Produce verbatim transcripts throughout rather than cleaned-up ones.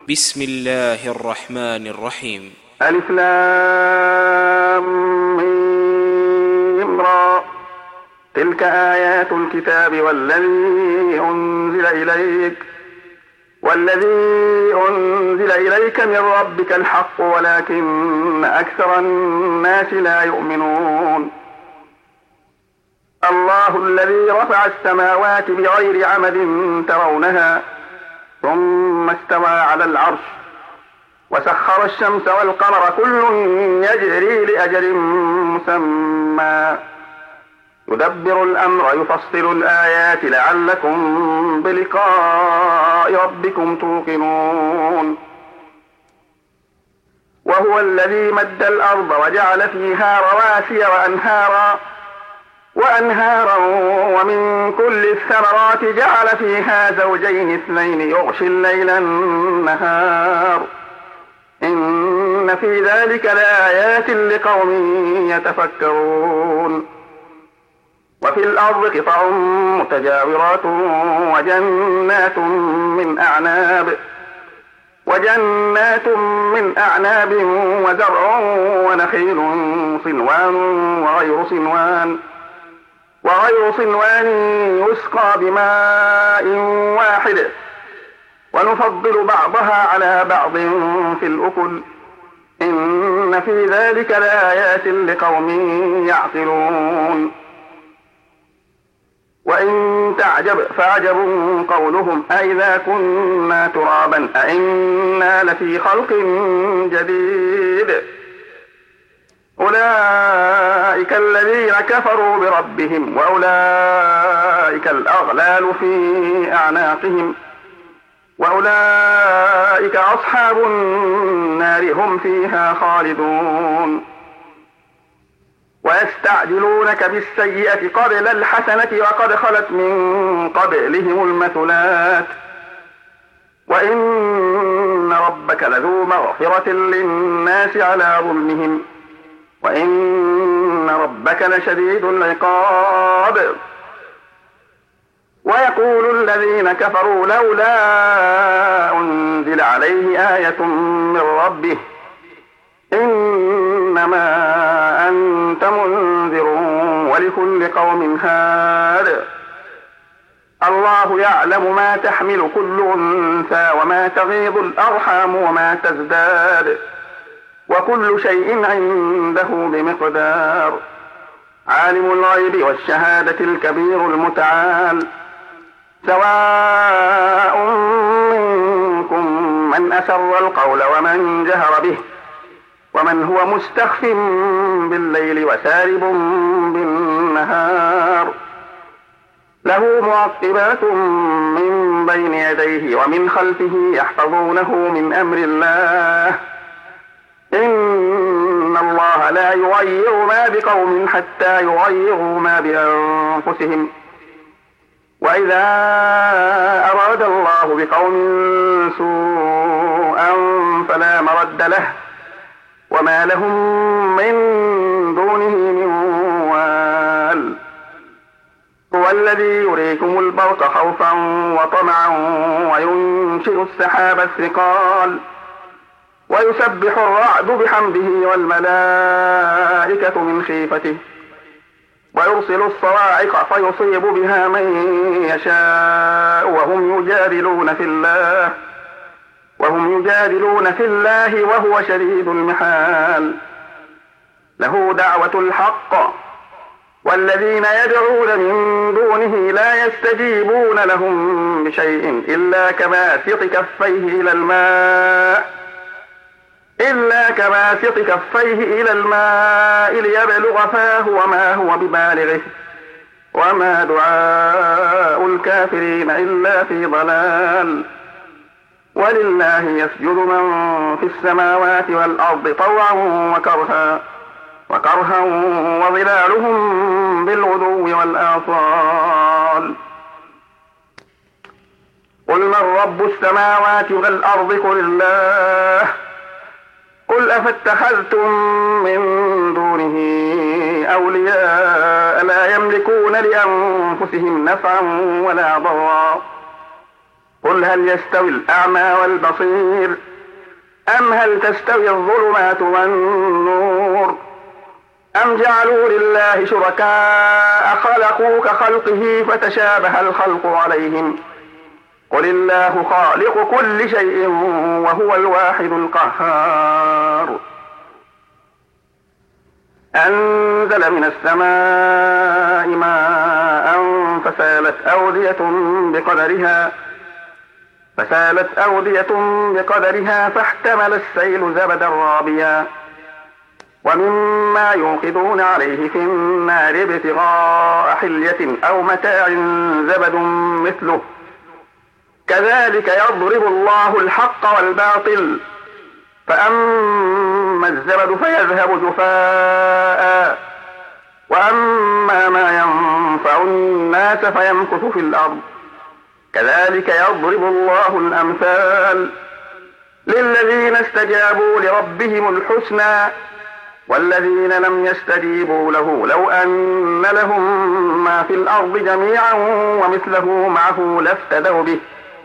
بسم الله الرحمن الرحيم. ألف لام ميم را. تلك آيات الكتاب والذي أنزل إليك والذي أنزل إليك من ربك الحق ولكن أكثر الناس لا يؤمنون. الله الذي رفع السماوات بغير عمد ترونها ثم استوى على العرش وسخر الشمس والقمر كل يجري لأجل مسمى يدبر الأمر يفصل الآيات لعلكم بلقاء ربكم توقنون. وهو الذي مد الأرض وجعل فيها رواسي وأنهارا وأنهارا ومن كل الثمرات جعل فيها زوجين اثنين يغشي الليل النهار إن في ذلك لآيات لقوم يتفكرون. وفي الأرض قطع متجاورات وجنات من أعناب وجنات من أعناب وزرع ونخيل صنوان وغير صنوان وغير صنوان يسقى بماء واحد ونفضل بعضها على بعض في الأكل إن في ذلك لآيات لقوم يعقلون. وإن تعجب فعجب قولهم أئذا كنا ترابا أئنا لفي خلق جديد أولئك الذين كفروا بربهم وأولئك الأغلال في أعناقهم وأولئك أصحاب النار هم فيها خالدون. ويستعجلونك بالسيئة قبل الحسنة وقد خلت من قبلهم المثلات وإن ربك لذو مغفرة للناس على ظلمهم وإن ربك لشديد العقاب. ويقول الذين كفروا لولا أنزل عليه آية من ربه إنما أنت منذر ولكل قوم هاد. الله يعلم ما تحمل كل أنثى وما تغيض الأرحام وما تزداد وكل شيء عنده بمقدار. عالم الغيب والشهادة الكبير المتعال سواء منكم من أسر القول ومن جهر به ومن هو مستخف بالليل وسارب بالنهار له معقبات من بين يديه ومن خلفه يحفظونه من أمر الله إن الله لا يغير ما بقوم حتى يغيروا ما بأنفسهم وإذا أراد الله بقوم سوءا فلا مرد له وما لهم من دونه من وال. هو الذي يريكم البرق خوفا وطمعا وينشئ السحاب الثقال ويسبح الرعد بحمده والملائكة من خيفته ويرسل الصواعق فيصيب بها من يشاء وهم يجادلون في الله وهم يجادلون في الله وهو شديد المحال. له دعوة الحق والذين يدعون من دونه لا يستجيبون لهم بشيء إلا كباسط كفيه إلى الماء إلا كباسط كفيه إلى الماء ليبلغ فاه وما هو ببالغه وما دعاء الكافرين إلا في ضلال. ولله يسجد من في السماوات والأرض طوعا وكرها وكرها وظلالهم بالغدو والآصال. قل من رب السماوات والأرض قل الله قل أفاتخذتم من دونه أولياء لا يملكون لأنفسهم نفعا ولا ضرا قل هل يستوي الأعمى والبصير أم هل تستوي الظلمات والنور أم جعلوا لله شركاء خلقوا كخلقه فتشابه الخلق عليهم قل الله خالق كل شيء وهو الواحد القهار أنزل من السماء ماء فسالت أودية بقدرها فسالت أودية بقدرها فاحتمل السيل زبدا رابيا ومما يوقدون عليه في النار ابتغاء حلية أو متاع زبد مثله كذلك يضرب الله الحق والباطل فأما الزبد فيذهب جفاء وأما ما ينفع الناس فيمكث في الأرض كذلك يضرب الله الأمثال للذين استجابوا لربهم الحسنى والذين لم يستجيبوا له لو أن لهم ما في الأرض جميعا ومثله معه لافتدوا به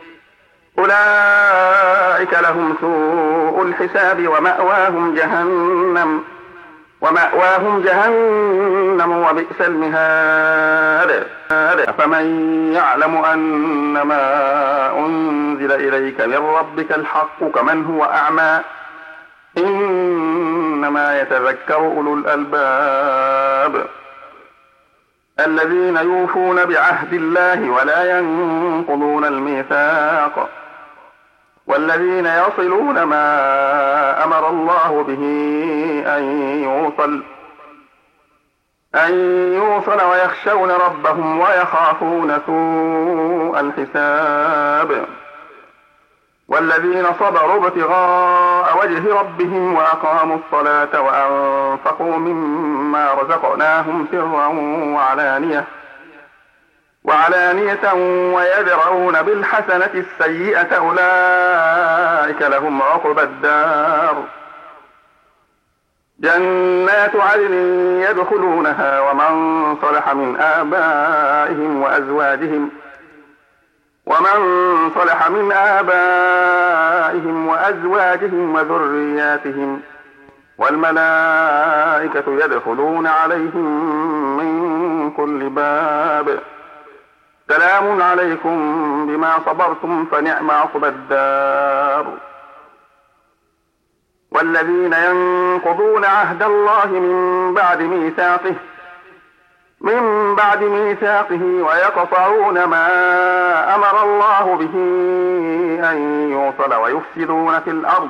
أولئك لهم سوء الحساب ومأواهم جهنم ومأواهم جهنم وبئس المهاد فمن يعلم أن ما أنزل إليك من ربك الحق كمن هو أعمى إنما يتذكر أولو الألباب الذين يوفون بعهد الله ولا ينقضون الميثاق والذين يصلون ما أمر الله به أن يوصل أن يوصل ويخشون ربهم ويخافون سوء الحساب والذين صبروا ابتغاء وجه ربهم وأقاموا الصلاة وأنفقوا مما رزقناهم سرا وعلانية وعلانية ويدرؤون بالحسنة السيئة أولئك لهم عقبى الدار جنات عدن يدخلونها ومن صلح من آبائهم وأزواجهم ومن صلح من آبائهم وأزواجهم وذرياتهم والملائكة يدخلون عليهم من كل باب سلام عليكم بما صبرتم فنعم عقبى الدار والذين ينقضون عهد الله من بعد ميثاقه من بعد ميثاقه ويقطعون ما أمر الله به أن يوصل ويفسدون في الأرض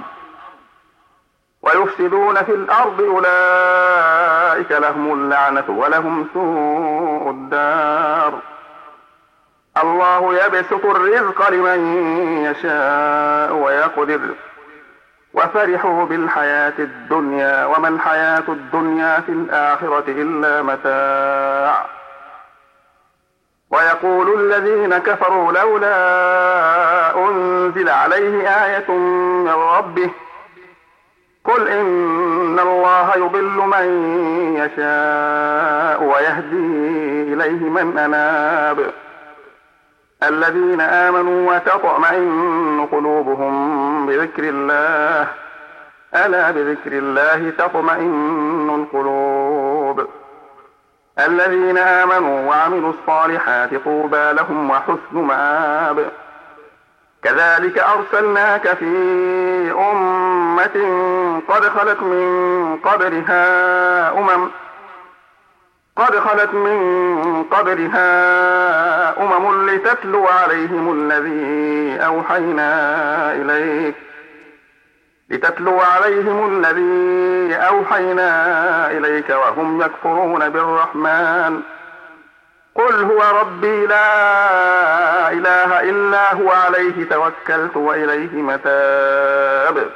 ويفسدون في الأرض أولئك لهم اللعنة ولهم سوء الدار الله يبسط الرزق لمن يشاء ويقدر وفرحوا بالحياة الدنيا وما الحياة الدنيا في الآخرة إلا متاع ويقول الذين كفروا لولا أنزل عليه آية من ربه قل إن الله يضل من يشاء ويهدي إليه من أناب الذين آمنوا وتطمئن قلوبهم بذكر الله ألا بذكر الله تطمئن القلوب الذين آمنوا وعملوا الصالحات طوبى لهم وحسن مآب كذلك أرسلناك في أمة قد خلت من قبلها أمم قد خلت من قبلها أمم لتتلو عليهم الذي أوحينا إليك لتتلو عليهم الذي أوحينا إليك وهم يكفرون بالرحمن قل هو ربي لا إله إلا هو عليه توكلت وإليه متاب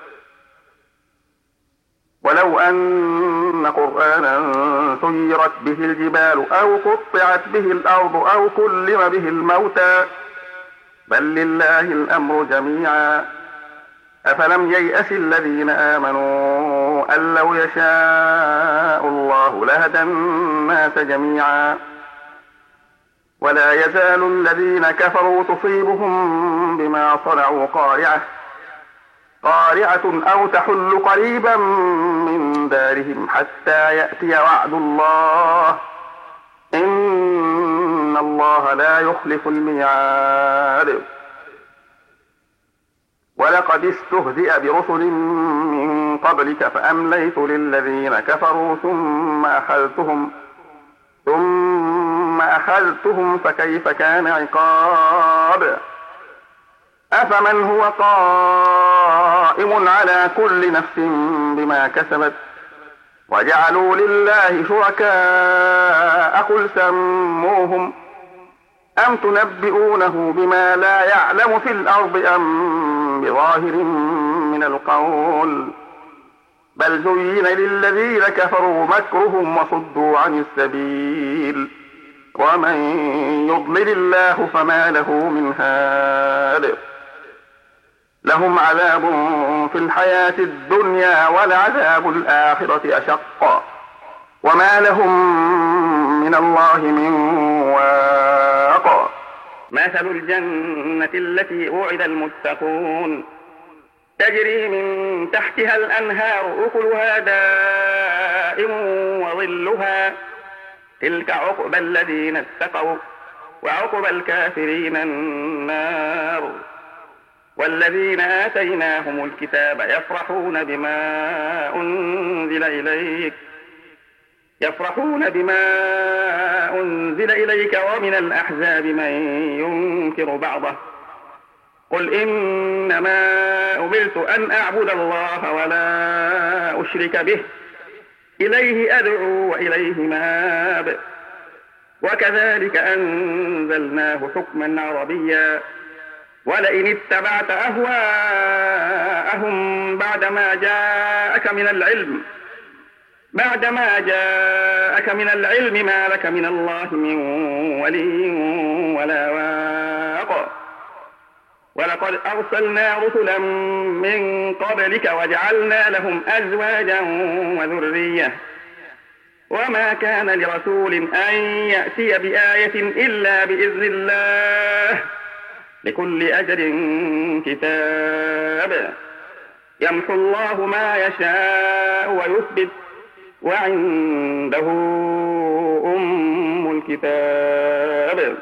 ولو أن قرآنا سيرت به الجبال أو قطعت به الأرض أو كلم به الموتى بل لله الأمر جميعا أفلم ييأس الذين آمنوا أن لو يشاء الله لهدى الناس جميعا ولا يزال الذين كفروا تصيبهم بما صنعوا قارعة قارعة أو تحل قريبا من دارهم حتى يأتي وعد الله إن الله لا يخلف الميعاد. ولقد استهزئ برسل من قبلك فأمليت للذين كفروا ثم أخذتهم ثم أخذتهم فكيف كان عقاب. أفمن هو قائم على كل نفس بما كسبت وجعلوا لله شركاء قل سموهم أم تنبئونه بما لا يعلم في الأرض أم بظاهر من القول بل زين للذين كفروا مكرهم وصدوا عن السبيل ومن يضلل الله فما له من هاد. لهم عذاب في الحياة الدنيا ولعذاب الآخرة أشق وما لهم من الله من واق. مثل الجنة التي وعد المتقون تجري من تحتها الأنهار أكلها دائم وظلها تلك عقبى الذين اتقوا وعقبى الكافرين النار. والذين آتيناهم الكتاب يفرحون بما أنزل إليك يفرحون بما أنزل إليك ومن الأحزاب من ينكر بعضه قل إنما أمرت أن أعبد الله ولا أشرك به إليه أدعو وإليه مآب. وكذلك أنزلناه حكما عربيا ولئن اتبعت أهواءهم بعدما جاءك من العلم بعدما جاءك من العلم ما لك من الله من ولي ولا واق. ولقد أرسلنا رسلا من قبلك وجعلنا لهم أزواجا وذرية وما كان لرسول أن يأتي بآية إلا بإذن الله لكل أجل كتاب يمحو الله ما يشاء ويثبت وعنده أم الكتاب.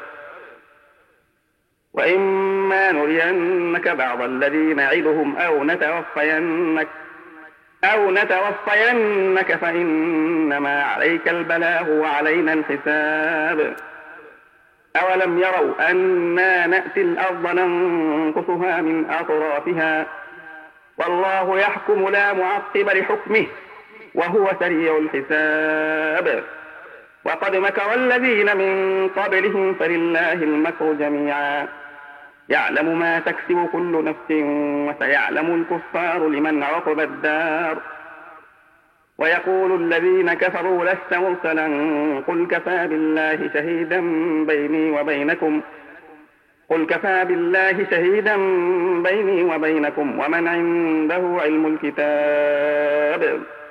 وإما نرينك بعض الذي نعدهم أو نتوفينك أو نتوفينك فإنما عليك البلاغ وعلينا الحساب. أولم يروا أنا نأتي الأرض ننقصها من أطرافها والله يحكم لا معقب لحكمه وهو سريع الحساب. وقد مكر الذين من قبلهم فلله المكر جميعا يعلم ما تكسب كل نفس وسيعلم الكفار لمن عقب الدار. ويقول الذين كفروا لست مرسلا قل كفى بالله شهيدا بيني وبينكم قل كفى بالله شهيدا بيني وبينكم ومن عنده علم الكتاب.